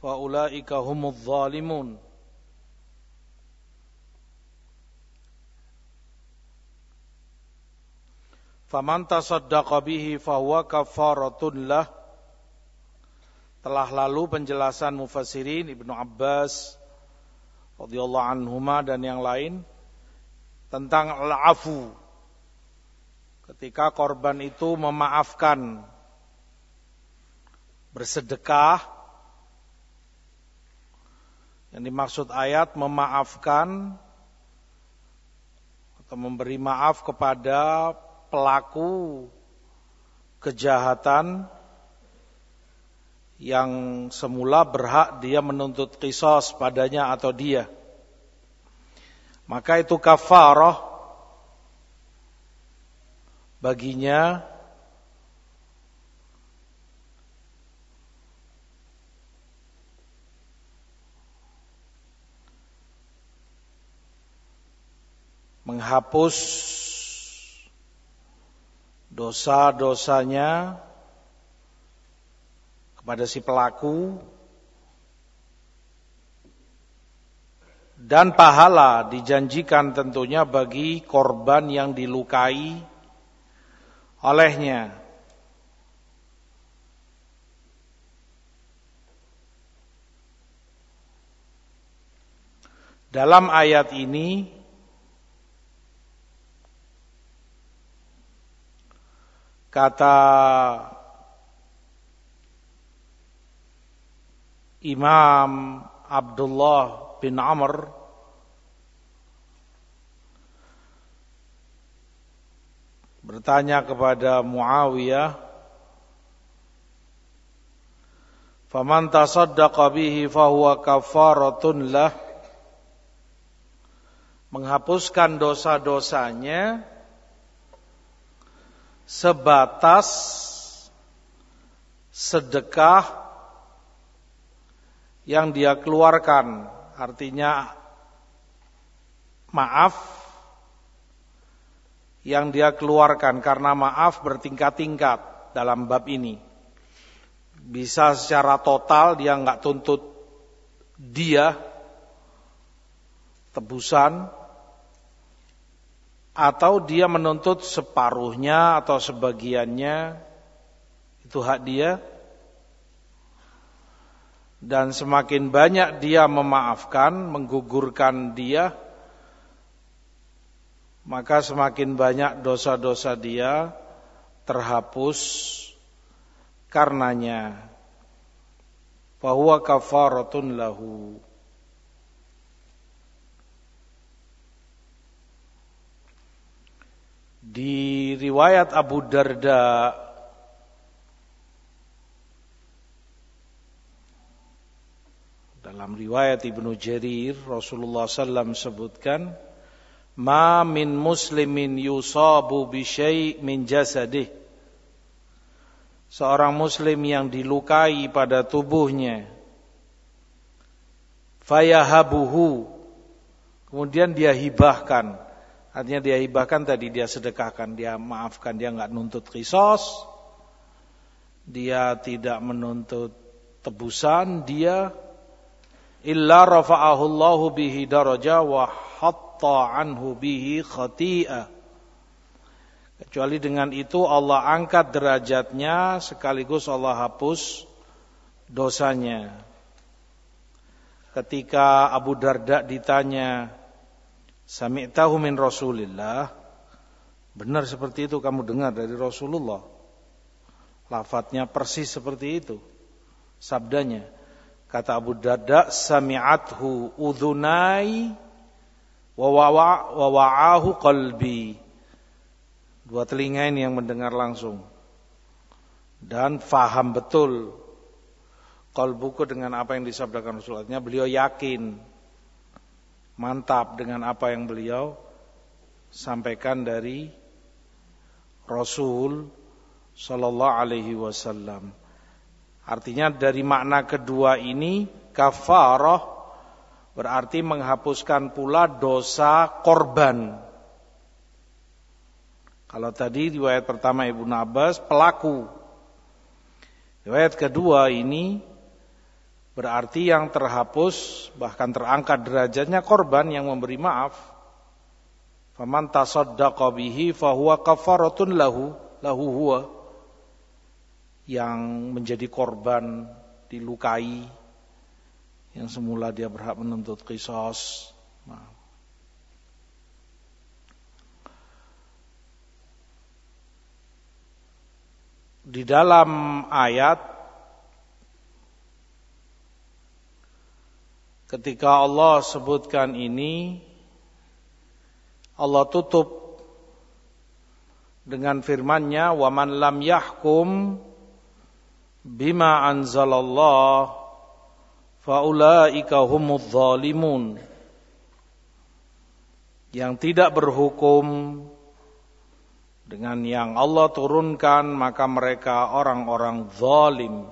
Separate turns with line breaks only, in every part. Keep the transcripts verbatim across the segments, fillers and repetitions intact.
fa ulaika humudz zalimun. Faman tasaddaqa bihi fahuwa kafaratun lah. Telah lalu penjelasan mufassirin Ibnu Abbas radhiyallahu anhuma dan yang lain tentang al-afu. Ketika korban itu memaafkan, bersedekah, yang dimaksud ayat memaafkan atau memberi maaf kepada pelaku kejahatan yang semula berhak dia menuntut qisas padanya atau dia, maka itu kafarah baginya menghapus dosa-dosanya kepada si pelaku, dan pahala dijanjikan tentunya bagi korban yang dilukai olehnya. Dalam ayat ini kata Imam Abdullah bin Amr bertanya kepada Muawiyah, "Faman tasaddaqa bihi fahuwa kafaratun lah." Menghapuskan dosa-dosanya sebatas sedekah yang dia keluarkan, artinya maaf yang dia keluarkan, karena maaf bertingkat-tingkat dalam bab ini. Bisa secara total dia enggak tuntut dia tebusan, atau dia menuntut separuhnya atau sebagiannya, itu hak dia. Dan semakin banyak dia memaafkan, menggugurkan dia, maka semakin banyak dosa-dosa dia terhapus karenanya. Fahuwa kafaratun lahu. Di riwayat Abu Darda dalam riwayat Ibnu Jarir, Rasulullah sallallahu alaihi wasallam sebutkan, "Ma min muslimin yusabu bi syai' min jasadih." Seorang muslim yang dilukai pada tubuhnya, fayahabuhu, kemudian dia hibahkan. Artinya dia hibahkan tadi, dia sedekahkan, dia maafkan, dia enggak nuntut qisas, dia tidak menuntut tebusan, dia illa rafa'ahu Allahu bihi daraja wa hatta anhu bihi khati'ah. Kecuali dengan itu Allah angkat derajatnya sekaligus Allah hapus dosanya. Ketika Abu Darda ditanya, "Sami'tahu min Rasulillah?" Benar seperti itu kamu dengar dari Rasulullah? Lafadznya persis seperti itu, sabdanya. Kata Abu Darda, "Sami'athu udhunai wa wa'ahu qalbi." Dua telinga ini yang mendengar langsung dan faham betul qalbuku dengan apa yang disabdakan Rasulullah. Beliau yakin, mantap dengan apa yang beliau sampaikan dari Rasul sallallahu alaihi wasallam. Artinya dari makna kedua ini, kafarah berarti menghapuskan pula dosa korban. Kalau tadi riwayat pertama Ibnu Abbas pelaku, riwayat kedua ini Berarti yang terhapus bahkan terangkat derajatnya korban yang memberi maaf. Faman tasaddaqa bihi fahuwa kafaratun lahu lahu huwa, yang menjadi korban dilukai, yang semula dia berhak menuntut qisas. Nah. Di dalam ayat ketika Allah sebutkan ini, Allah tutup dengan firman-Nya, "Wa man lam yahkum bima anzalallah faulaika humudz zalimun." Yang tidak berhukum dengan yang Allah turunkan, maka mereka orang-orang zalim.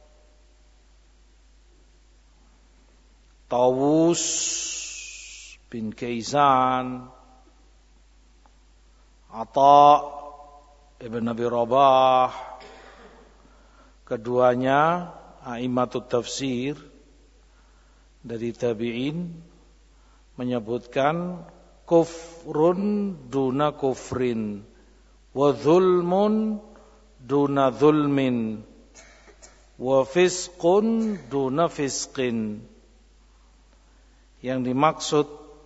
Tawus bin Kaisan, Atha ibn Abi Rabah, keduanya a'immatut tafsir dari tabi'in, menyebutkan kufrun duna kufrin wa zulmun duna zulmin wa fisqun duna fisqin. Yang dimaksud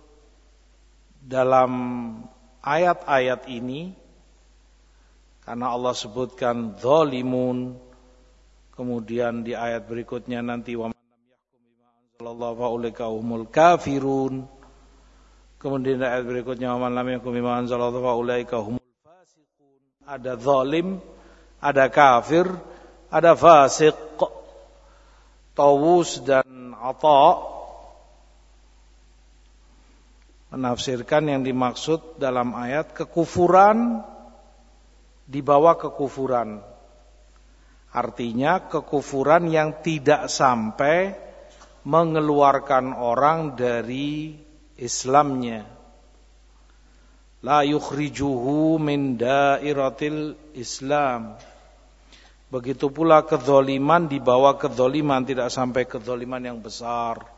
dalam ayat-ayat ini, karena Allah sebutkan zalimun, kemudian di ayat berikutnya nanti wa man lam yahkum bima anzalallahu fa ulaika humul kafirun, kemudian di ayat berikutnya wa man lam yahkum bima anzalallahu fa ulaika humul fasiqun. Ada zalim, ada kafir, ada fasik. Tawus dan Atha menafsirkan yang dimaksud dalam ayat kekufuran di bawah kekufuran. Artinya kekufuran yang tidak sampai mengeluarkan orang dari Islamnya. La yukhrijuhu min dairatil Islam. Begitu pula kezaliman di bawah kezaliman, tidak sampai kezaliman yang besar.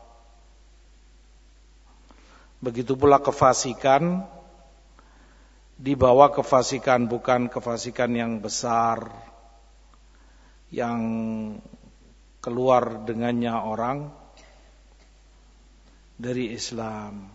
Begitu pula kefasikan di bawah kefasikan, bukan kefasikan yang besar yang keluar dengannya orang dari Islam.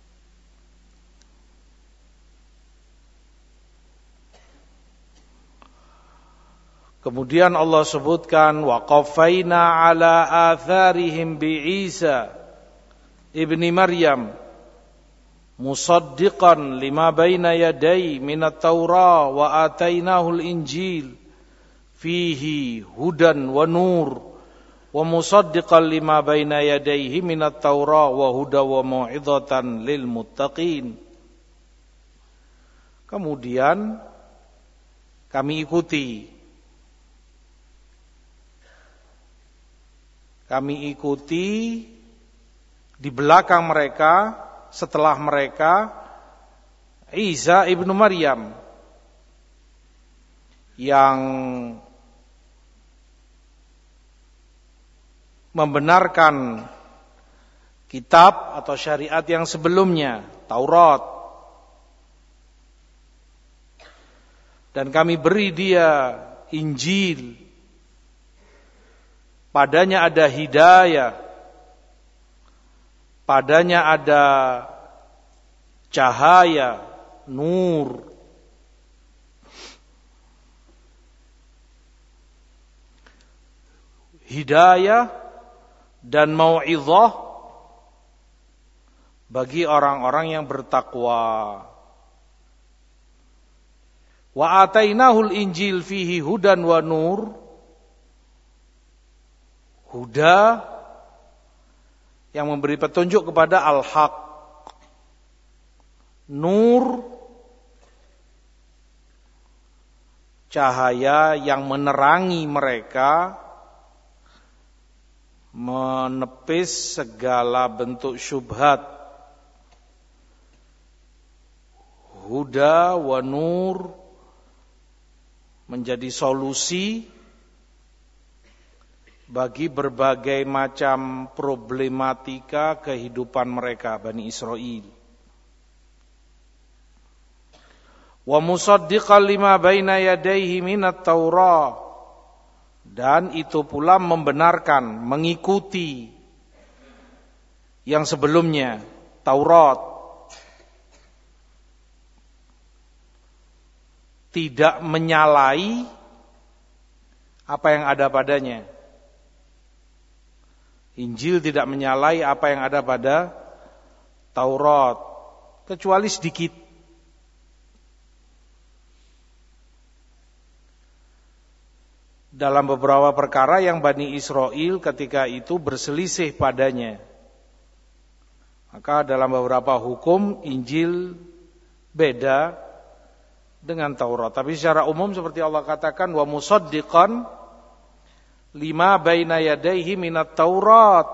Kemudian Allah sebutkan wa qafaina ala atharihim bi Isa ibni Maryam musaddiqan lima baina yadai minat Taurah wa atainahul Injil fihi hudan wa nur wa musaddiqan lima baina yadaihi minat Taurah wa huda wa mau'izatan lil muttaqin. Kemudian kami ikuti kami ikuti di belakang mereka, setelah mereka, Isa ibnu Maryam yang membenarkan kitab atau syariat yang sebelumnya, Taurat. Dan kami beri dia Injil. Padanya ada hidayah, padanya ada cahaya, nur. Hidayah dan mau'izah bagi orang-orang yang bertakwa. Wa atainahul Injil fihi hudan wa nur. Huda yang memberi petunjuk kepada al-haq. Nur, cahaya yang menerangi mereka, menepis segala bentuk syubhat. Huda wa nur menjadi solusi bagi berbagai macam problematika kehidupan mereka, Bani Israil. Wa musaddiqan lima baina yadayhi minat Taurah, dan itu pula membenarkan, mengikuti yang sebelumnya, Taurat. Tidak menyalahi apa yang ada padanya. Injil tidak menyalahi apa yang ada pada Taurat, kecuali sedikit. Dalam beberapa perkara yang Bani Israil ketika itu berselisih padanya. Maka dalam beberapa hukum Injil beda dengan Taurat. Tapi secara umum seperti Allah katakan, wa musaddiqan lima baina yadayhi minat Taurat.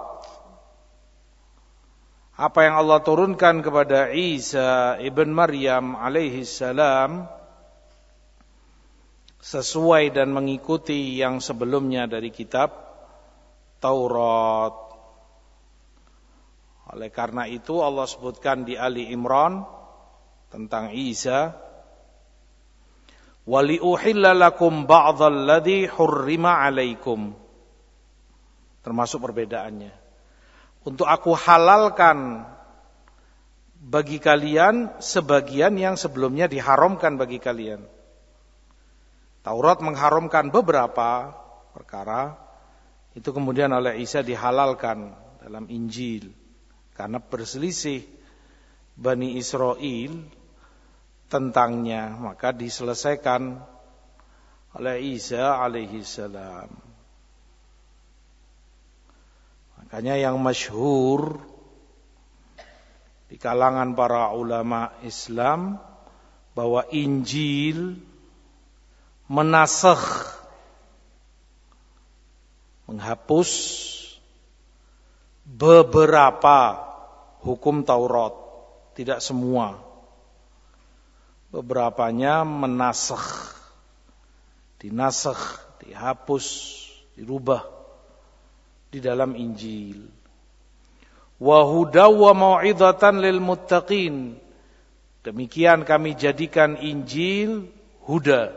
Apa yang Allah turunkan kepada Isa ibn Maryam alaihi salam sesuai dan mengikuti yang sebelumnya dari kitab Taurat. Oleh karena itu Allah sebutkan di Ali Imran tentang Isa, wali uhilla lakum ba'dhal ladzi hurrima 'alaikum. Termasuk perbedaannya. Untuk aku halalkan bagi kalian sebagian yang sebelumnya diharamkan bagi kalian. Taurat mengharamkan beberapa perkara, itu kemudian oleh Isa dihalalkan dalam Injil. Karena berselisih Bani Israil tentangnya, maka diselesaikan oleh Isa alaihi salam. Makanya yang masyhur di kalangan para ulama Islam bahwa Injil menasakh, menghapus beberapa hukum Taurat, tidak semua. Beberapanya menasakh, dinasakh, dihapus, dirubah di dalam Injil. Wa hudaw wa mau'izatan lil muttaqin. Demikian kami jadikan Injil huda,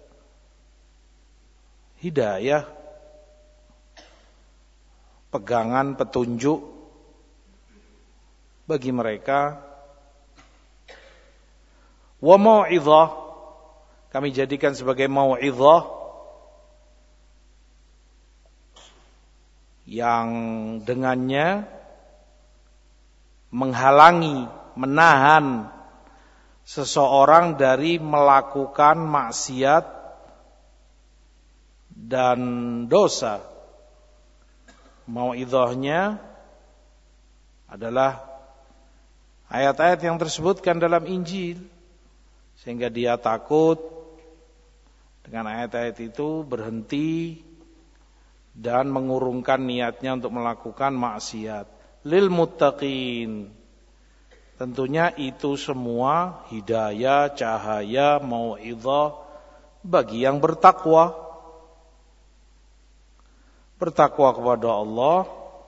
hidayah, pegangan, petunjuk bagi mereka. Wa mau'izah, kami jadikan sebagai mau'izah yang dengannya menghalangi, menahan seseorang dari melakukan maksiat dan dosa. Mau'izahnya adalah ayat-ayat yang tersebutkan dalam Injil, sehingga dia takut dengan ayat-ayat itu, berhenti dan mengurungkan niatnya untuk melakukan maksiat. Lil muttaqin, tentunya itu semua hidayah, cahaya, mau'izah bagi yang bertakwa. Bertakwa kepada Allah,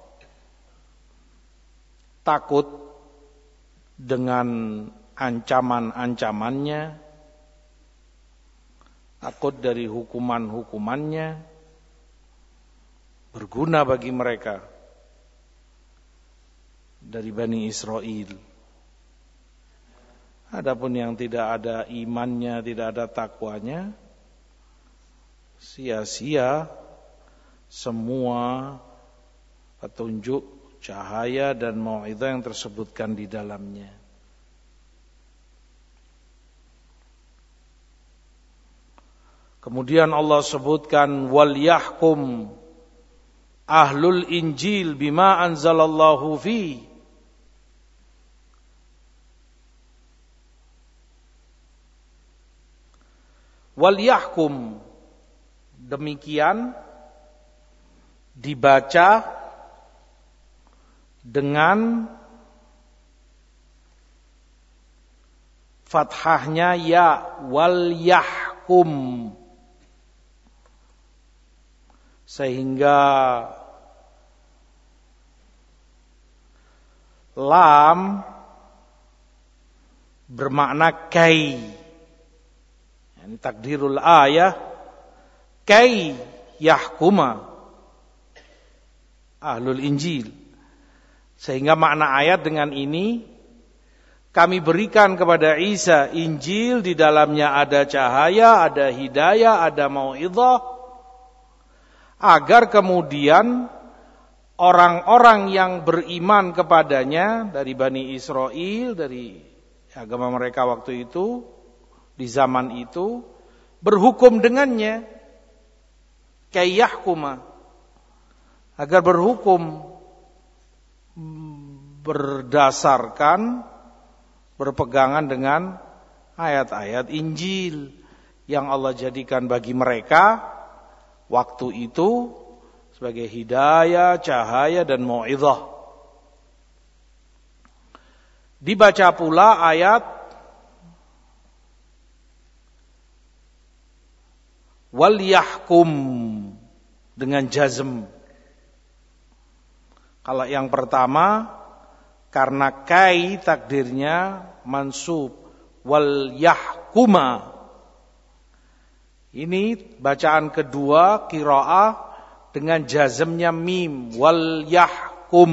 takut dengan ancaman-ancamannya, takut dari hukuman-hukumannya, berguna bagi mereka dari Bani Israil. Adapun yang tidak ada imannya, tidak ada takwanya, sia-sia semua petunjuk, cahaya dan mau'izah yang tersebutkan di dalamnya. Kemudian Allah sebutkan wal yahkum ahlul injil bima anzalallahu fi. Wal yahkum, demikian dibaca dengan fathahnya ya, wal yahkum. Sehingga lam bermakna kai. Ini takdirul ayah kai yahkuma ahlul Injil. Sehingga makna ayat dengan ini, kami berikan kepada Isa Injil, di dalamnya ada cahaya, ada hidayah, ada mau'izah, agar kemudian orang-orang yang beriman kepadanya dari Bani Israel, dari agama mereka waktu itu, di zaman itu, berhukum dengannya, kayyahkuma, agar berhukum berdasarkan, berpegangan dengan ayat-ayat Injil yang Allah jadikan bagi mereka waktu itu sebagai hidayah, cahaya, dan mau'izah. Dibaca pula ayat wal yahkum dengan jazm. Kalau yang pertama, karena kai takdirnya mansub, wal yahkuma. Ini bacaan kedua qiraah dengan jazmnya mim, wal yahkum.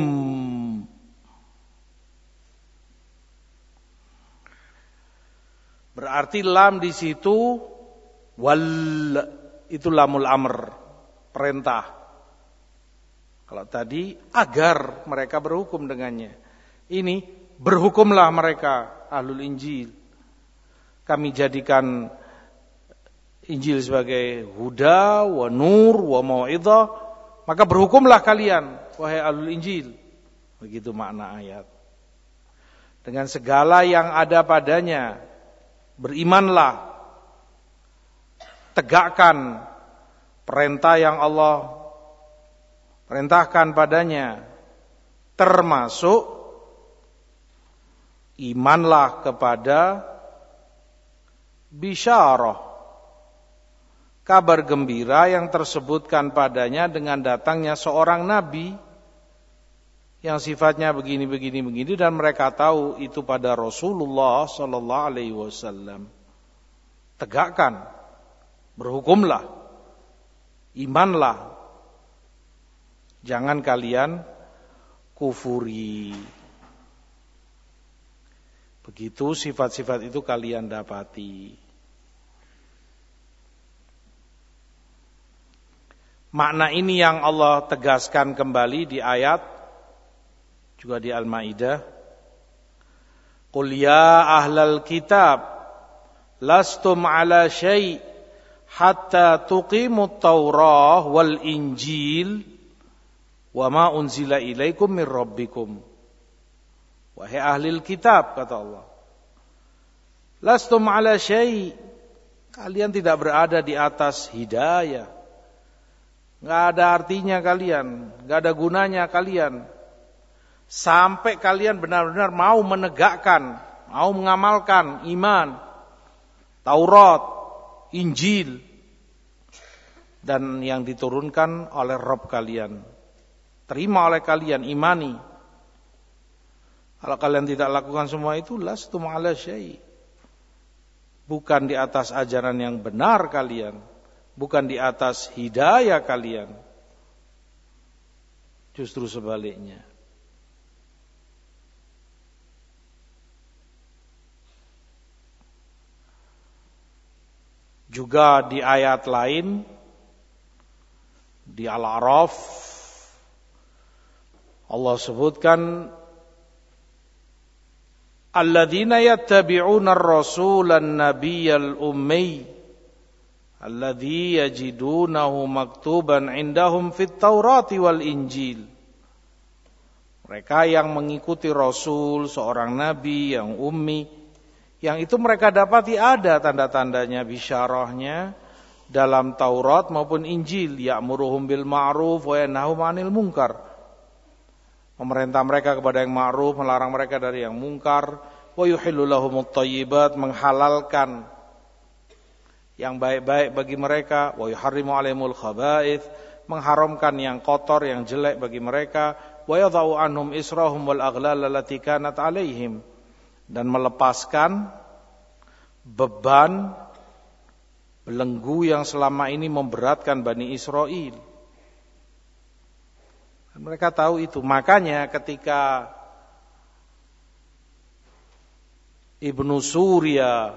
Berarti lam di situ wal, itu lamul amr, perintah. Kalau tadi agar mereka berhukum dengannya. Ini berhukumlah mereka ahlul Injil. Kami jadikan Injil sebagai huda wa nur wa mau'izah, maka berhukumlah kalian wahai ahlul Injil. Begitu makna ayat. Dengan segala yang ada padanya, berimanlah, tegakkan perintah yang Allah perintahkan padanya, termasuk imanlah kepada bisyarah, kabar gembira yang tersebutkan padanya dengan datangnya seorang nabi yang sifatnya begini begini begini, dan mereka tahu itu pada Rasulullah sallallahu alaihi wasallam. Tegakkan, berhukumlah, imanlah, jangan kalian kufuri. Begitu sifat-sifat itu kalian dapati. Makna ini yang Allah tegaskan kembali di ayat juga di Al-Maidah. Qul ya ahlal kitab lastum ala syai' hatta tuqimut Taurah wal Injil wa ma unzila ilaikum mir rabbikum. Wahai ahlil kitab, kata Allah, lastum ala syai', kalian tidak berada di atas hidayah. Enggak ada artinya kalian, enggak ada gunanya kalian sampai kalian benar-benar mau menegakkan, mau mengamalkan iman, Taurat, Injil, dan yang diturunkan oleh Rabb kalian. Terima oleh kalian, imani. Kalau kalian tidak lakukan semua itu, lastum ala syai', bukan di atas ajaran yang benar kalian, bukan di atas hidayah kalian. Justru sebaliknya. Juga di ayat lain, di Al-A'raf, Allah sebutkan alladzina yattabi'una ar-rasula an-nabiyyal ummi alladzi yajidunahu maktuban 'indahum fit Taurati wal Injil. Mereka yang mengikuti Rasul, seorang nabi yang ummi, yang itu mereka dapati ada tanda-tandanya, bisyarahnya dalam Taurat maupun Injil. Ya'muruhum bil ma'ruf wa yanhahum 'anil munkar. Memerintah mereka kepada yang ma'ruf, melarang mereka dari yang mungkar. Wa yuhillu lahumut thayyibat, menghalalkan yang baik-baik bagi mereka. Wa yuharrimu 'alaihimul khaba'ith, mengharamkan yang kotor, yang jelek bagi mereka, wa yadha'u anhum israhum wal aghlal allati kanat 'alaihim, dan melepaskan beban belenggu yang selama ini memberatkan Bani Israel. Dan mereka tahu itu. Makanya ketika Ibnu Surya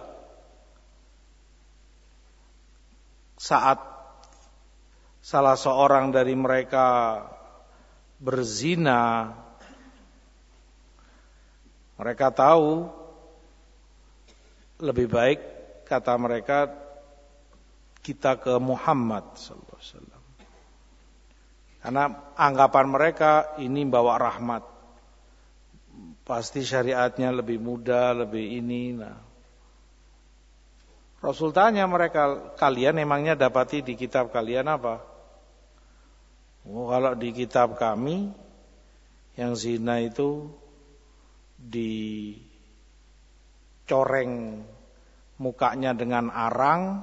saat salah seorang dari mereka berzina, mereka tahu lebih baik, kata mereka, kita ke Muhammad sallallahu alaihi wasallam. Karena anggapan mereka ini bawa rahmat, pasti syariatnya lebih mudah, lebih ini. Nah, Rasul tanya mereka, kalian emangnya dapati di kitab kalian apa? Oh, kalau di kitab kami yang zina itu dicoreng mukanya dengan arang,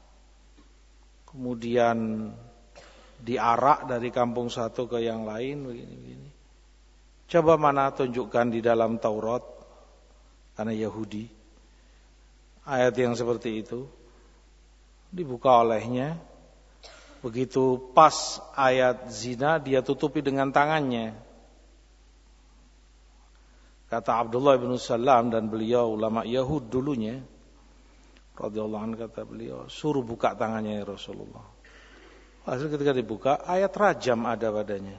kemudian diarak dari kampung satu ke yang lain, begini-begini. Coba mana tunjukkan di dalam Taurat, karena Yahudi, ayat yang seperti itu. Dibuka olehnya, begitu pas ayat zina, dia tutupi dengan tangannya. Kata Abdullah bin Salam, dan beliau ulama Yahud dulunya, radhiyallahu anhu, kata beliau, suruh buka tangannya ya Rasulullah. Hasil ketika dibuka, ayat rajam ada padanya.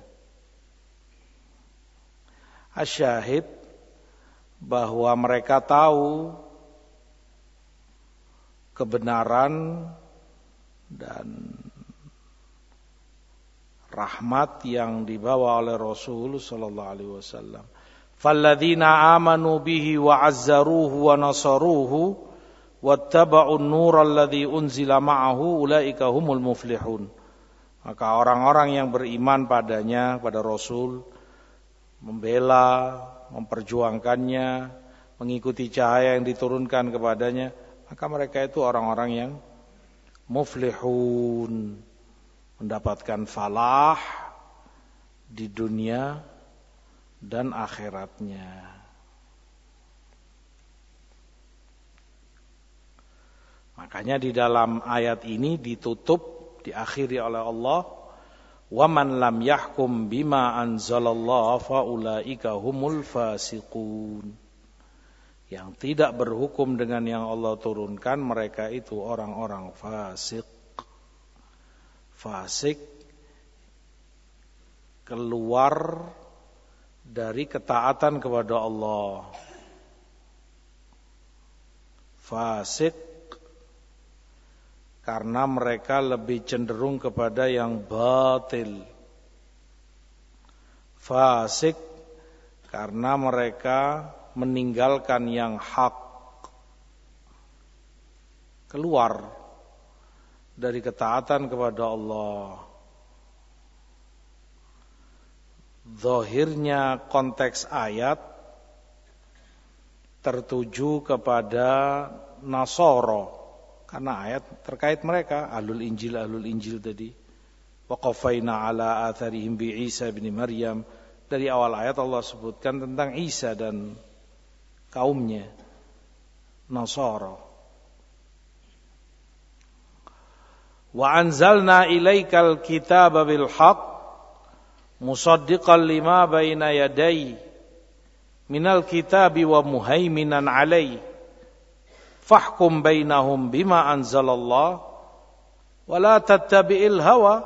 Asyahid bahwa mereka tahu kebenaran dan rahmat yang dibawa oleh Rasul sallallahu alaihi wasallam. Falladzina amanu bihi wa 'azzaruhu wa nasaruhu wattaba'un nural ladzi unzila ma'ahu ulaika humul muflihun. Maka orang-orang yang beriman padanya, pada Rasul, membela, memperjuangkannya, mengikuti cahaya yang diturunkan kepadanya, maka mereka itu orang-orang yang muflihun, mendapatkan falah di dunia dan akhiratnya. Makanya di dalam ayat ini ditutup, diakhiri oleh Allah, wa man lam yahkum bima anzalallah faulaika humul fasiqun. Yang tidak berhukum dengan yang Allah turunkan, mereka itu orang-orang fasik. Fasik keluar dari ketaatan kepada Allah. Fasik karena mereka lebih cenderung kepada yang batil. Fasik karena mereka meninggalkan yang hak. Keluar dari ketaatan kepada Allah. Zahirnya konteks ayat tertuju kepada Nasara, karena ayat terkait mereka, ahlul Injil, ahlul Injil tadi. Wa qafaina ala atharihim bi Isa bin Maryam. Dari awal ayat Allah sebutkan tentang Isa dan kaumnya, Nasara. Wa anzalna ilaikal kitaba bil haqq musaddiqan lima baina yadayhi minal kitabi wa muhaiminan alaihi fahkum bainahum bima anzalallah wa la tattabi'il hawa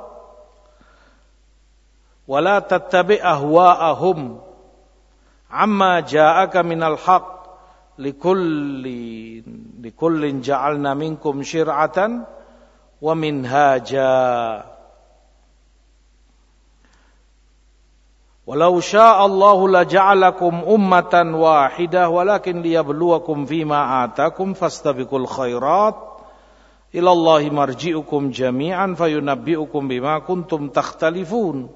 wa la tattabi' ahwa'ahum amma ja'aka minal haqq likulli likullin ja'alna minkum syir'atan wa minhaja walau sya'allahu laja'alakum ummatan wahidah walakin liyabluwakum fima atakum fastabiqul khairat ilallahi marji'ukum jami'an fayunabbi'ukum bima kuntum takhtalifun.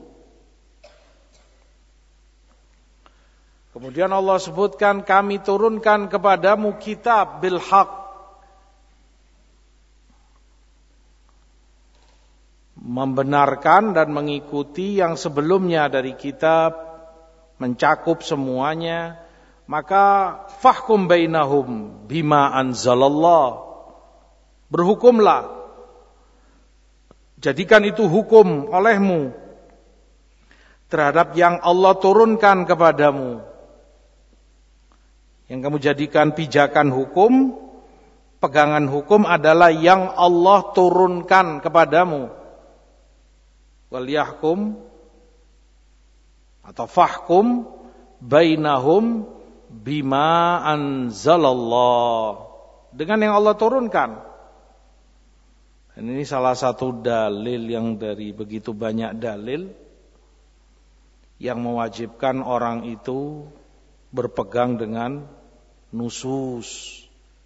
Kemudian Allah sebutkan, kami turunkan kepadamu kitab bil haq, membenarkan dan mengikuti yang sebelumnya dari kitab, mencakup semuanya, maka fahkum bainahum bima anzalallah, berhukumlah, jadikan itu hukum olehmu terhadap yang Allah turunkan kepadamu. Yang kamu jadikan pijakan hukum, pegangan hukum adalah yang Allah turunkan kepadamu. Wal yahkum atau fahkum bainahum bima anzalallah, dengan yang Allah turunkan. Dan ini salah satu dalil yang dari begitu banyak dalil yang mewajibkan orang itu berpegang dengan nusus,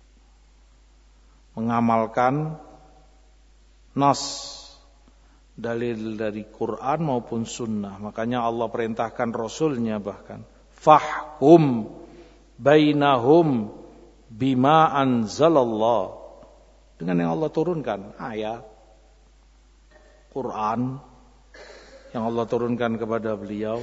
mengamalkan nas, dalil dari Quran maupun sunnah. Makanya Allah perintahkan Rasulnya bahkan, fahkum bainahum bima anzalallah, dengan yang Allah turunkan, ayat Quran yang Allah turunkan kepada beliau.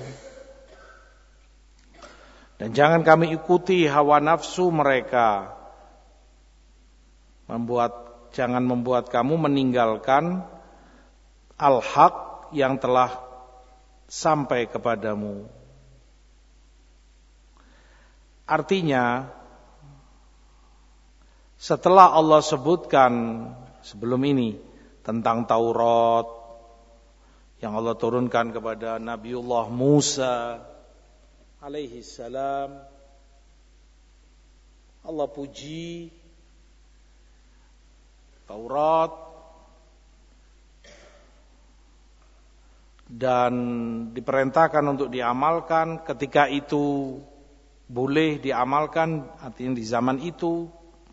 Dan jangan kami ikuti hawa nafsu mereka, membuat jangan membuat kamu meninggalkan al-haq yang telah sampai kepadamu. Artinya, setelah Allah sebutkan sebelum ini tentang Taurat yang Allah turunkan kepada Nabiullah Musa alaihi salam, Allah puji Taurat dan diperintahkan untuk diamalkan ketika itu boleh diamalkan, artinya di zaman itu.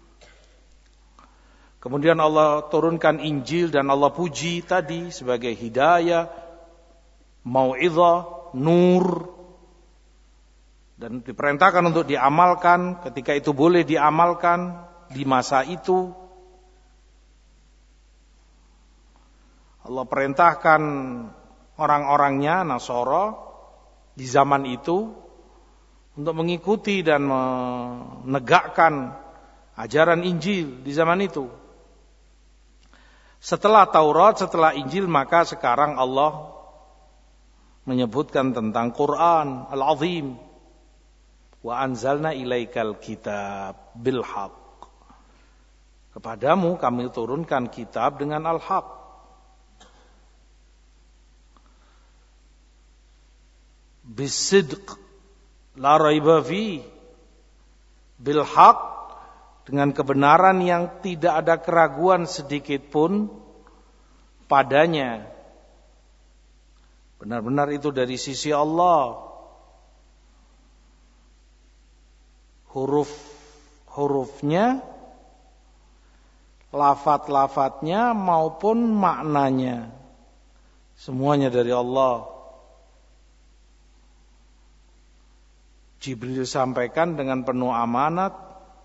Kemudian Allah turunkan Injil dan Allah puji tadi sebagai hidayah, mau'izah, nur, dan diperintahkan untuk diamalkan ketika itu boleh diamalkan di masa itu. Allah perintahkan orang-orangnya Nasara di zaman itu untuk mengikuti dan menegakkan ajaran Injil di zaman itu. Setelah Taurat, setelah Injil, maka sekarang Allah menyebutkan tentang Quran Al-Azim. Wa anzalna ilaikal kitab bil haqq. Kepadamu kami turunkan kitab dengan al-haq. Bisidq la raiba fi, bil haq, dengan kebenaran yang tidak ada keraguan sedikit pun padanya. Benar-benar itu dari sisi Allah. Huruf-hurufnya, lafaz-lafaznya maupun maknanya, semuanya dari Allah. Jibril sampaikan dengan penuh amanat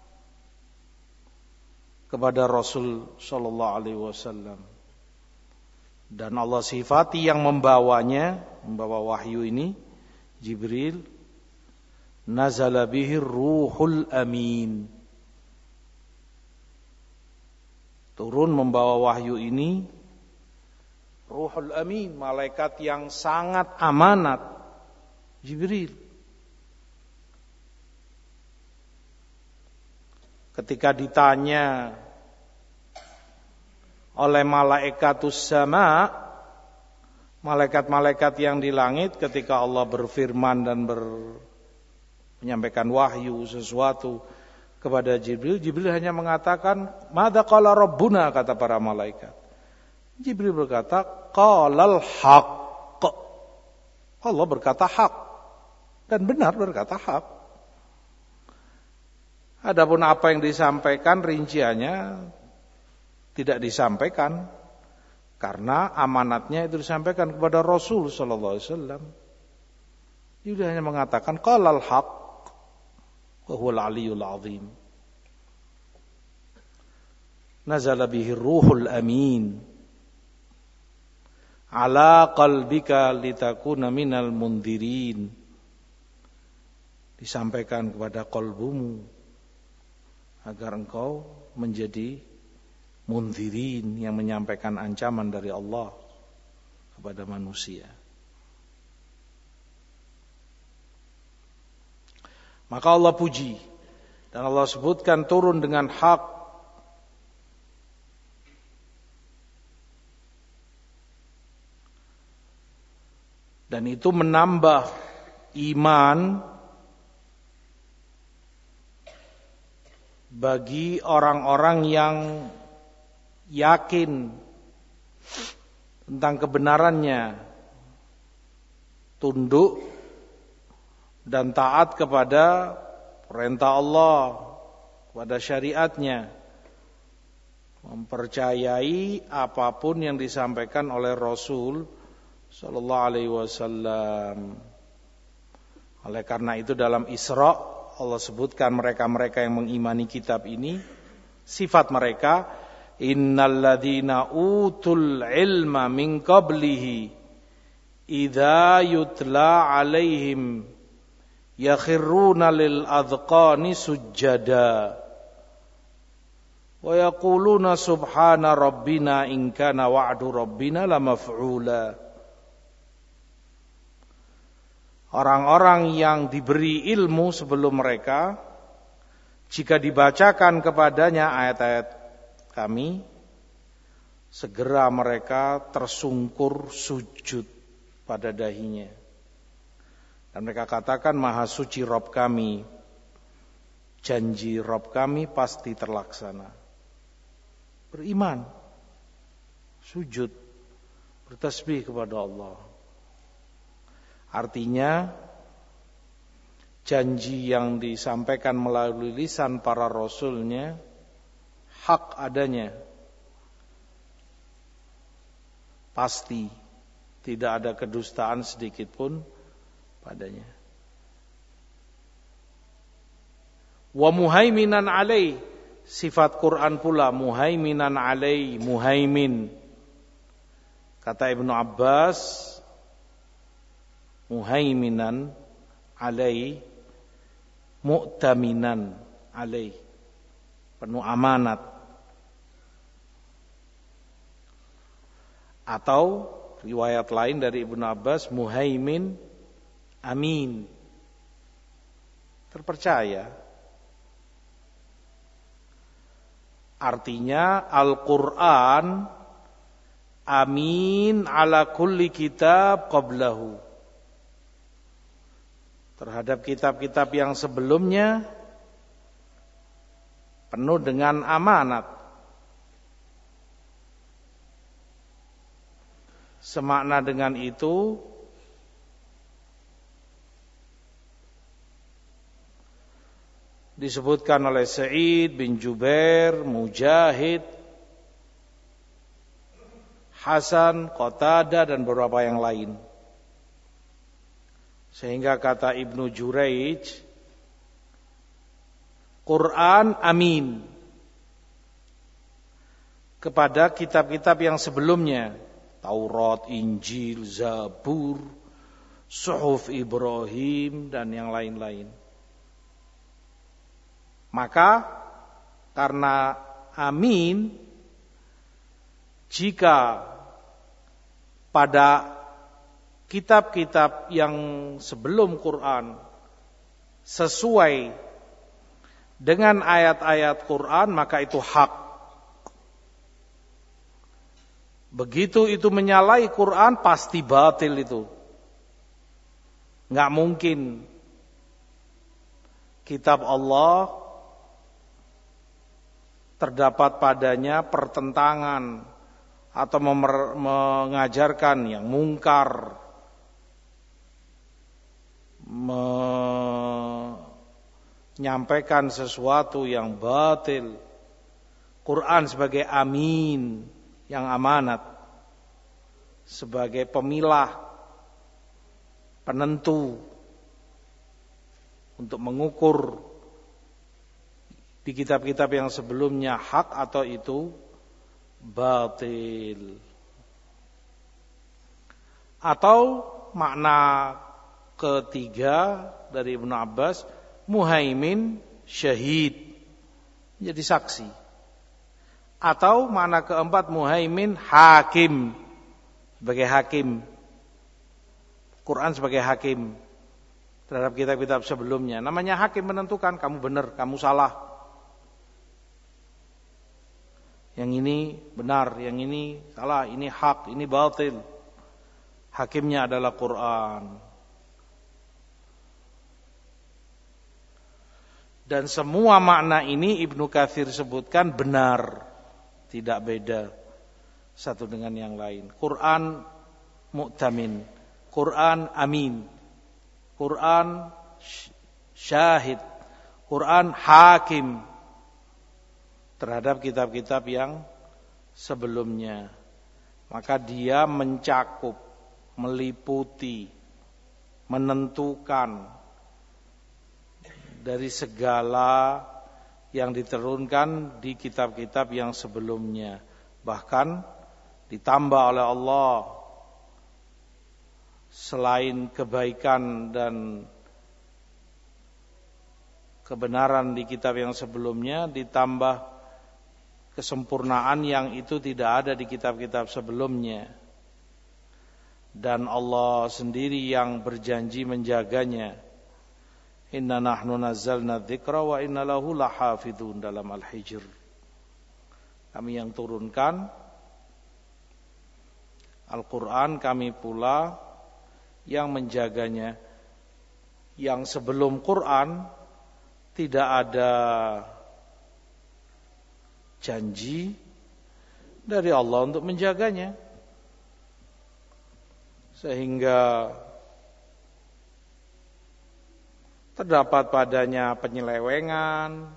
kepada Rasul sallallahu alaihi wasallam. Dan Allah sifati yang membawanya, membawa wahyu ini, Jibril, nazala bihi ruhul amin. Turun membawa wahyu ini ruhul amin, malaikat yang sangat amanat, Jibril. Ketika ditanya oleh malaikatus sama, malaikat-malaikat yang di langit, ketika Allah berfirman dan ber, menyampaikan wahyu sesuatu kepada Jibril, Jibril hanya mengatakan, "Madza qala rabbuna," kata para malaikat. Jibril berkata, "Qalal haqq." Allah berkata hak, dan benar berkata hak. Adapun apa yang disampaikan rinciannya tidak disampaikan, karena amanatnya itu disampaikan kepada Rasul sallallahu alaihi wasallam. Dia hanya mengatakan qalal haq wa huwal aliyul azim. Nazala bihi ruhul amin. ala qalbika litakuna minal mundirin, disampaikan kepada qalbumu agar engkau menjadi mundirin, yang menyampaikan ancaman dari Allah kepada manusia. Maka Allah puji dan Allah sebutkan turun dengan hak. Dan itu menambah iman bagi orang-orang yang yakin tentang kebenarannya, tunduk dan taat kepada perintah Allah, kepada syariatnya, mempercayai apapun yang disampaikan oleh Rasul sallallahu alaihi wasallam. Oleh karena itu dalam Isra Allah sebutkan mereka-mereka yang mengimani kitab ini, sifat mereka, innalladzina utul ilma min qablihi idza yutla alaihim yakhirruna lil adqani sujjada wa yaquluna subhana rabbina in kana wa'du rabbina lamaf'ula. Orang-orang yang diberi ilmu sebelum mereka, jika dibacakan kepadanya ayat-ayat kami, segera mereka tersungkur sujud pada dahinya. Dan mereka katakan, Maha suci Rabb kami, janji Rabb kami pasti terlaksana. Beriman, sujud, bertasbih kepada Allah. Artinya janji yang disampaikan melalui lisan para rasulnya hak adanya, pasti tidak ada kedustaan sedikit pun padanya. Wa muhaiminan alaih, sifat Quran pula muhaiminan alaih, muhaimin. Kata Ibnu Abbas, muhaiminan alai, mu'taminan alai, penuh amanat. Atau riwayat lain dari Ibnu Abbas, muhaimin amin, terpercaya. Artinya Al-Quran amin ala kulli kitab qablahu, terhadap kitab-kitab yang sebelumnya penuh dengan amanat. Semakna dengan itu, disebutkan oleh Sa'id bin Jubair, Mujahid, Hasan, Qatadah dan beberapa yang lain. Sehingga kata Ibnu Jurayj, Quran amin kepada kitab-kitab yang sebelumnya, Taurat, Injil, Zabur, Suhuf Ibrahim dan yang lain-lain. Maka karena amin, jika pada kitab-kitab yang sebelum Quran sesuai dengan ayat-ayat Quran, maka itu hak. Begitu itu menyalahi Quran, pasti batil itu. Nggak mungkin kitab Allah terdapat padanya pertentangan atau memer- mengajarkan yang mungkar, menyampaikan sesuatu yang batil. Quran sebagai amin, yang amanat, sebagai pemilah, penentu untuk mengukur di kitab-kitab yang sebelumnya hak atau itu batil. Atau makna ketiga dari Ibnu Abbas, muhaimin syahid, jadi saksi. Atau makna keempat, muhaimin hakim, sebagai hakim. Quran sebagai hakim terhadap kitab-kitab sebelumnya. Namanya hakim, menentukan kamu benar, kamu salah. Yang ini benar, yang ini salah, ini hak, ini batil. Hakimnya adalah Quran. Dan semua makna ini Ibnu Katsir sebutkan benar, tidak beda satu dengan yang lain. Quran mu'tamin, Quran amin, Quran syahid, Quran hakim terhadap kitab-kitab yang sebelumnya. Maka dia mencakup, meliputi, menentukan dari segala yang diturunkan di kitab-kitab yang sebelumnya. Bahkan ditambah oleh Allah, selain kebaikan dan kebenaran di kitab yang sebelumnya, ditambah kesempurnaan yang itu tidak ada di kitab-kitab sebelumnya. Dan Allah sendiri yang berjanji menjaganya. Inna nahnu nazzalna dzikra wa inna lahu lahafidun, dalam Al-Hijr. Kami yang turunkan Al-Quran, kami pula yang menjaganya. Yang sebelum Quran tidak ada janji dari Allah untuk menjaganya, sehingga terdapat padanya penyelewengan,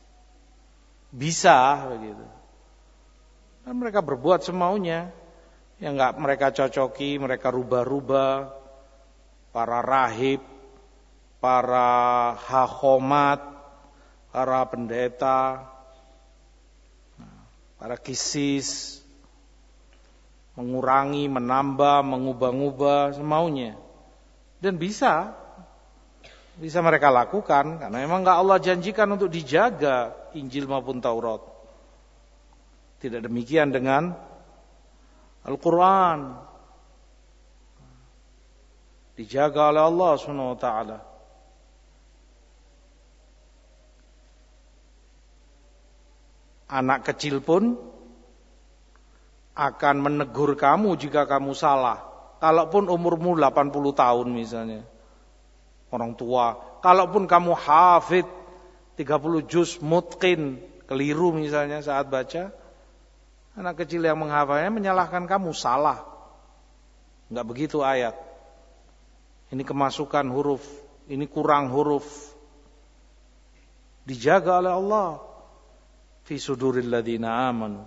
bisa begitu. Dan mereka berbuat semaunya, yang enggak mereka cocoki, mereka rubah-rubah. Para rahib, para hakhomat, para pendeta, para kisis, mengurangi, menambah, mengubah-ubah semaunya. Dan bisa Bisa mereka lakukan, karena memang enggak Allah janjikan untuk dijaga Injil maupun Taurat. Tidak demikian dengan Al-Quran. Dijaga oleh Allah subhanahu wa taala. Anak kecil pun akan menegur kamu jika kamu salah. Kalaupun umurmu delapan puluh tahun misalnya. Orang tua, kalaupun kamu hafid tiga puluh juz mutqin, keliru misalnya saat baca, anak kecil yang menghafalnya menyalahkan kamu, salah. Enggak begitu ayat. Ini kemasukan huruf, ini kurang huruf. Dijaga oleh Allah. Fi suduril ladzina amanu.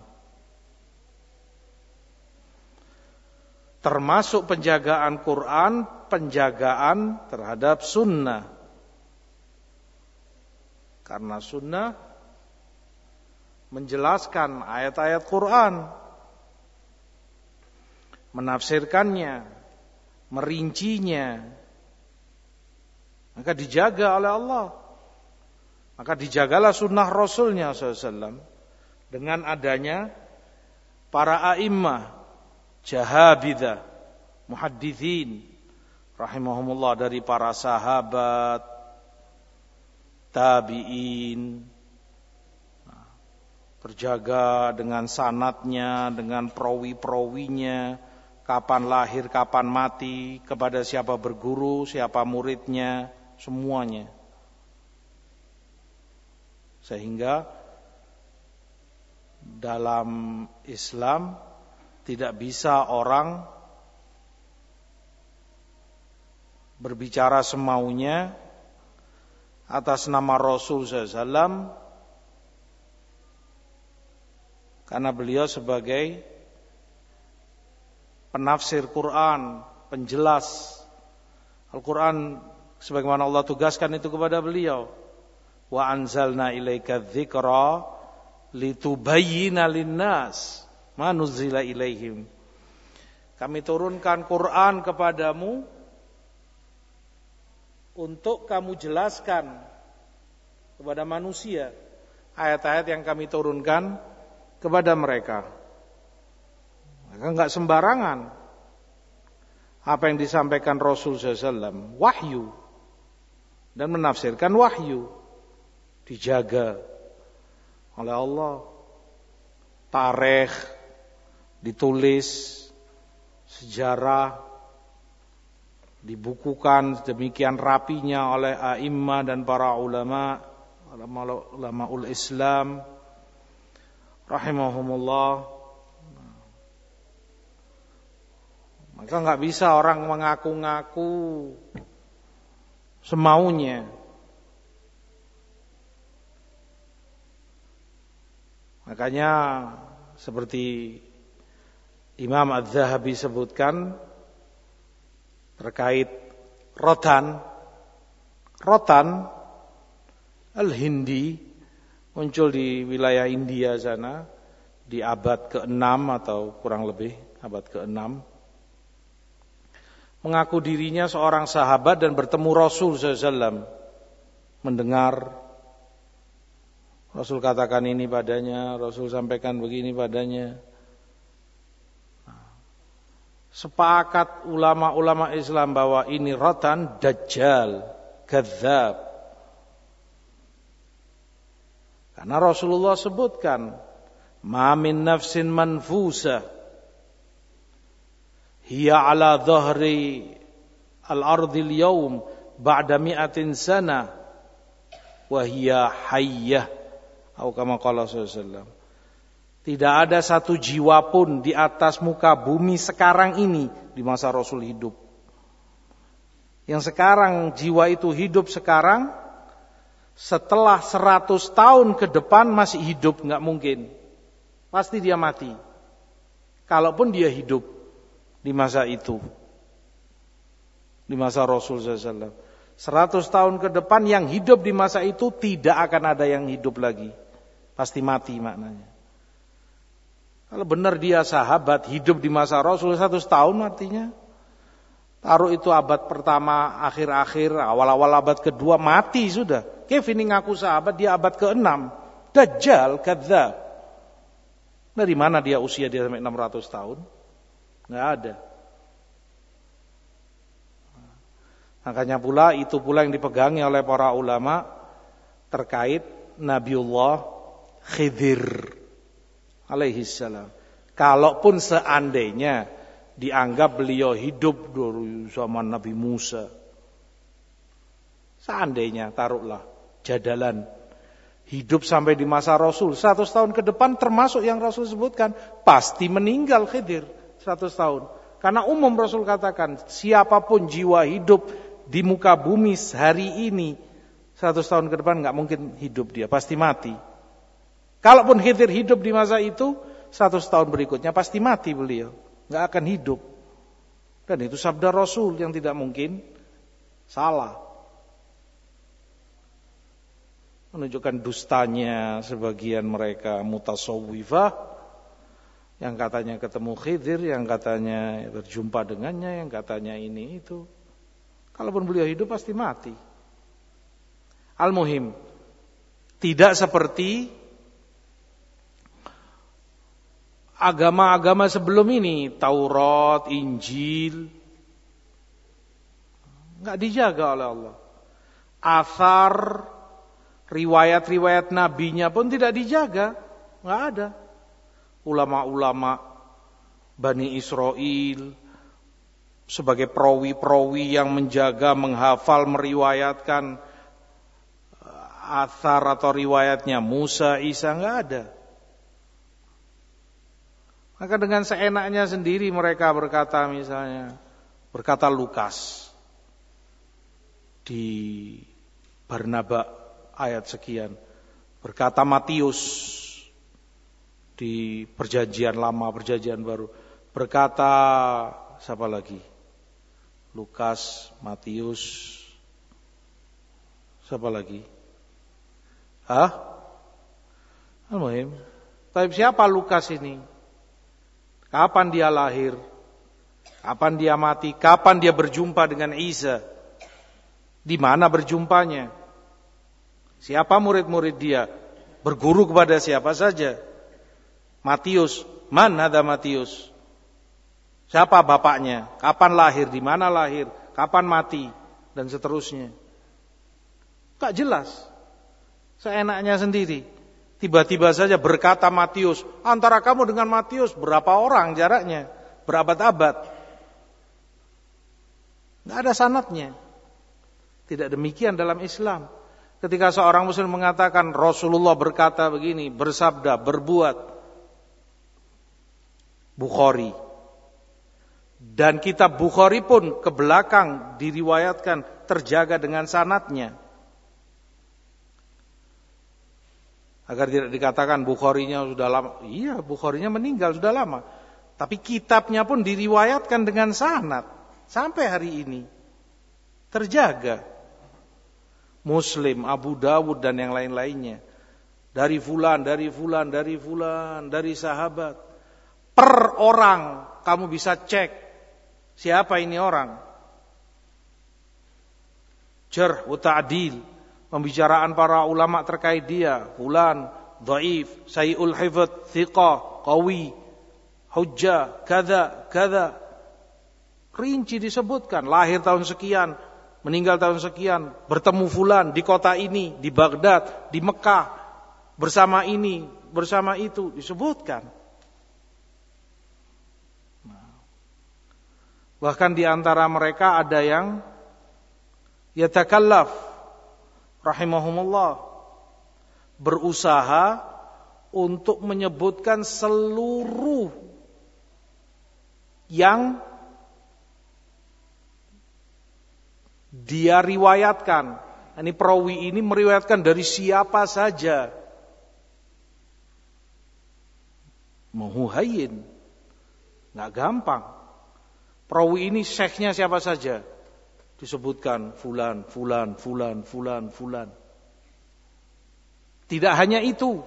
Termasuk penjagaan Quran, penjagaan terhadap sunnah. Karena sunnah menjelaskan ayat-ayat Quran, menafsirkannya, merincinya, maka dijaga oleh Allah. Maka dijagalah sunnah Rasulnya shallallahu alaihi wasallam dengan adanya para a'immah, jahabidah, muhaddithin rahimahumullah, dari para sahabat, tabi'in, terjaga dengan sanadnya, dengan perawi-perawinya, kapan lahir, kapan mati, kepada siapa berguru, siapa muridnya, semuanya. Sehingga dalam Islam tidak bisa orang berbicara semaunya atas nama Rasul sallallahu alaihi wasallam, karena beliau sebagai penafsir Quran, penjelas Al-Quran sebagaimana Allah tugaskan itu kepada beliau. Wa anzalna ilaika dzikra litubayyina linnas ma nuzila ilaihim. Kami turunkan Quran kepadamu untuk kamu jelaskan kepada manusia ayat-ayat yang kami turunkan kepada mereka. Maka enggak sembarangan apa yang disampaikan Rasul sallallahu alaihi wasallam, wahyu, dan menafsirkan wahyu dijaga oleh Allah. Tarikh ditulis, sejarah dibukukan demikian rapinya oleh a'immah dan para ulama, ulama-ul Islam rahimahumullah. Maka enggak bisa orang mengaku-ngaku semaunya. Makanya seperti Imam Az-Zahabi sebutkan terkait rotan, rotan Al-Hindi muncul di wilayah India sana di abad keenam atau kurang lebih abad keenam. Mengaku dirinya seorang sahabat dan bertemu Rasul sallallahu alaihi wasallam, mendengar Rasul katakan ini padanya, Rasul sampaikan begini padanya. Sepakat ulama-ulama Islam bahwa ini rotan dajjal, kadzab. Karena Rasulullah sebutkan, ma min nafsin manfusa hiya ala dhahri al-ardi al-yawm ba'da mi'atin sana wa hiya hayyah, atau kama qala sallallahu alaihi wasallam. Tidak ada satu jiwa pun di atas muka bumi sekarang ini di masa Rasul hidup. Yang sekarang jiwa itu hidup sekarang, setelah seratus tahun ke depan masih hidup, enggak mungkin. Pasti dia mati. Kalaupun dia hidup di masa itu, di masa Rasul sallallahu alaihi wasallam, seratus tahun ke depan yang hidup di masa itu tidak akan ada yang hidup lagi. Pasti mati maknanya. Kalau benar dia sahabat hidup di masa Rasul seratus tahun, artinya taruh itu abad pertama, akhir-akhir, awal-awal abad kedua, mati sudah. Kevin ngaku sahabat, dia abad keenam. Dajjal, kadzab. Dari mana dia usia dia sampai enam ratus tahun? Nggak ada. Makanya pula itu pula yang dipegangi oleh para ulama terkait Nabiullah Khidir alaihissalam. Kalaupun seandainya dianggap beliau hidup dari zaman Nabi Musa, seandainya taruhlah jadalan hidup sampai di masa Rasul seratus tahun ke depan, termasuk yang Rasul sebutkan pasti meninggal Khidir seratus tahun. Karena umum Rasul katakan siapapun jiwa hidup di muka bumi hari ini seratus tahun ke depan nggak mungkin hidup, dia pasti mati. Kalaupun Khidir hidup di masa itu, seratus tahun berikutnya pasti mati beliau, nggak akan hidup. Dan itu sabda Rasul yang tidak mungkin salah. Menunjukkan dustanya sebagian mereka mutasawwifah yang katanya ketemu Khidir, yang katanya berjumpa dengannya, yang katanya ini itu. Kalaupun beliau hidup pasti mati. Al-muhim, tidak seperti agama-agama sebelum ini, Taurat, Injil, enggak dijaga oleh Allah. Athar, riwayat-riwayat nabinya pun tidak dijaga, enggak ada. Ulama-ulama Bani Israel sebagai perawi-perawi yang menjaga, menghafal, meriwayatkan athar atau riwayatnya Musa, Isa, enggak ada. Maka dengan seenaknya sendiri mereka berkata, misalnya berkata Lukas di Barnaba ayat sekian, berkata Matius di Perjanjian Lama, Perjanjian Baru, berkata siapa lagi? Lukas, Matius, siapa lagi? Hah? Al-muhim. Tapi siapa Lukas ini? Kapan dia lahir? Kapan dia mati? Kapan dia berjumpa dengan Isa? Di mana berjumpanya? Siapa murid-murid dia? Berguru kepada siapa saja? Matius, man hadza Matius? Siapa bapaknya? Kapan lahir? Di mana lahir? Kapan mati? Dan seterusnya. Gak jelas. Seenaknya sendiri. Tiba-tiba saja berkata Matius, antara kamu dengan Matius berapa orang jaraknya? Berabad-abad. Gak ada sanadnya. Tidak demikian dalam Islam. Ketika seorang muslim mengatakan Rasulullah berkata begini, bersabda, berbuat, Bukhari. Dan kitab Bukhari pun ke belakang diriwayatkan terjaga dengan sanadnya. Agar tidak dikatakan Bukharinya sudah lama. Iya, Bukharinya meninggal sudah lama. Tapi kitabnya pun diriwayatkan dengan sanad sampai hari ini. Terjaga. Muslim, Abu Dawud dan yang lain-lainnya. Dari fulan, dari fulan, dari fulan, dari sahabat. Per orang kamu bisa cek siapa ini orang. Jarh wa ta'dil, pembicaraan para ulama terkait dia. Fulan, dhaif, sayyi'ul hifdz, thiqah, qawi, hujjah, kada, kada. Rinci disebutkan, lahir tahun sekian, meninggal tahun sekian, bertemu fulan di kota ini, di Baghdad, di Mekah, bersama ini, bersama itu, disebutkan. Bahkan di antara mereka ada yang yatakallaf, rahimahumullah, berusaha untuk menyebutkan seluruh yang dia riwayatkan. Ini perawi ini meriwayatkan dari siapa saja. Muhayyin. Nggak gampang. Perawi ini syekhnya siapa saja. Disebutkan fulan, fulan, fulan, fulan, fulan. Tidak hanya itu.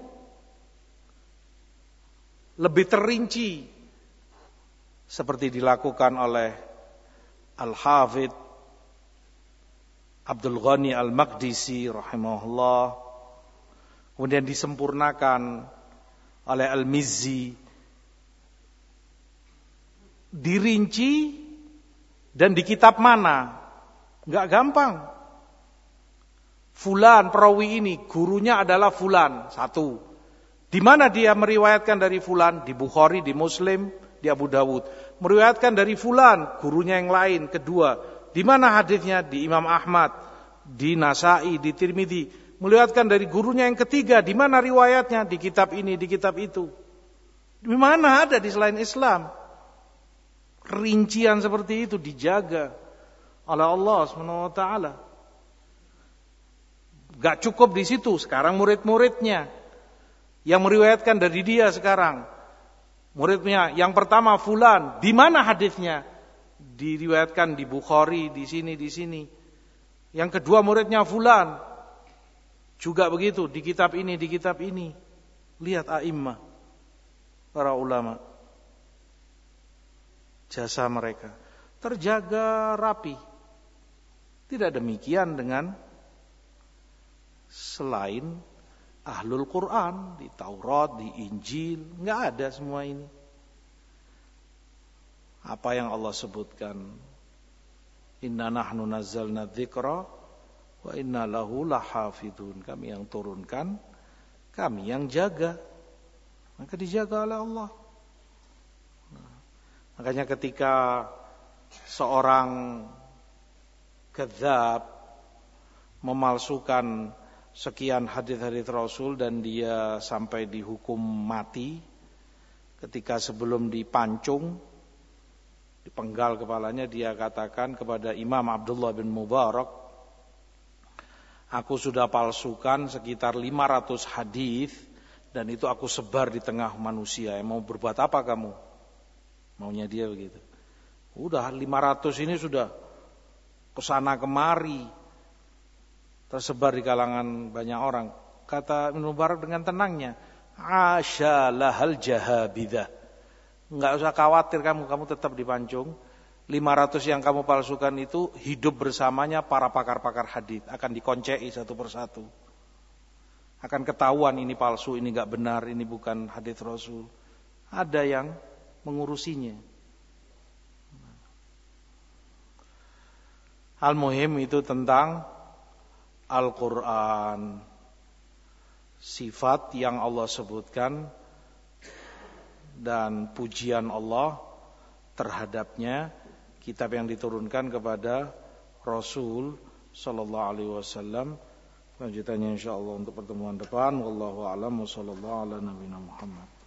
Lebih terinci. Seperti dilakukan oleh Al-Hafidh Abdul Ghani Al-Maqdisi rahimahullah, kemudian disempurnakan oleh Al-Mizzi, dirinci dan di kitab mana? Enggak gampang. Fulan perawi ini gurunya adalah fulan, satu. Di mana dia meriwayatkan dari fulan? Di Bukhari, di Muslim, di Abu Dawud. Meriwayatkan dari fulan, gurunya yang lain, kedua. Di mana hadisnya? Di Imam Ahmad, di Nasai, di Tirmidzi. Melihatkan dari gurunya yang ketiga. Di mana riwayatnya? Di kitab ini, di kitab itu. Di mana ada di selain Islam? Rincian seperti itu dijaga oleh Allah subhanahu wa taala. Gak cukup di situ. Sekarang murid-muridnya yang meriwayatkan dari dia sekarang. Muridnya yang pertama fulan. Di mana hadisnya? Diriwayatkan di Bukhari, di sini, di sini. Yang kedua muridnya fulan. Juga begitu, di kitab ini, di kitab ini. Lihat a'immah, para ulama. Jasa mereka terjaga rapi. Tidak demikian dengan selain Ahlul Quran, di Taurat, di Injil. Enggak ada semua ini. Apa yang Allah sebutkan, inna nahnu nazzalna dzikra wa inna lahu lahafidun. Kami yang turunkan, kami yang jaga. Maka dijaga oleh Allah. Nah, makanya ketika seorang kadzab memalsukan sekian hadis-hadis Rasul dan dia sampai dihukum mati, ketika sebelum dipancung, dipenggal kepalanya, dia katakan kepada Imam Abdullah bin Mubarak, aku sudah palsukan sekitar lima ratus hadis dan itu aku sebar di tengah manusia. Mau berbuat apa kamu? Maunya dia begitu. Udah lima ratus ini sudah kesana kemari, tersebar di kalangan banyak orang. Kata Ibnu Mubarak dengan tenangnya, asyalahal jahabidah. Enggak usah khawatir kamu, kamu tetap dipancung. lima ratus yang kamu palsukan itu hidup bersamanya para pakar-pakar hadis, akan dikoncei satu persatu. Akan ketahuan ini palsu, ini enggak benar, ini bukan hadis Rasul. Ada yang mengurusinya. Al-muhim itu tentang Al-Quran. Sifat yang Allah sebutkan dan pujian Allah terhadapnya, kitab yang diturunkan kepada Rasul sallallahu alaihi wasallam. Lanjutannya insyaallah untuk pertemuan depan. Wallahu a'lam wa sallallahu ala nabiyina Muhammad.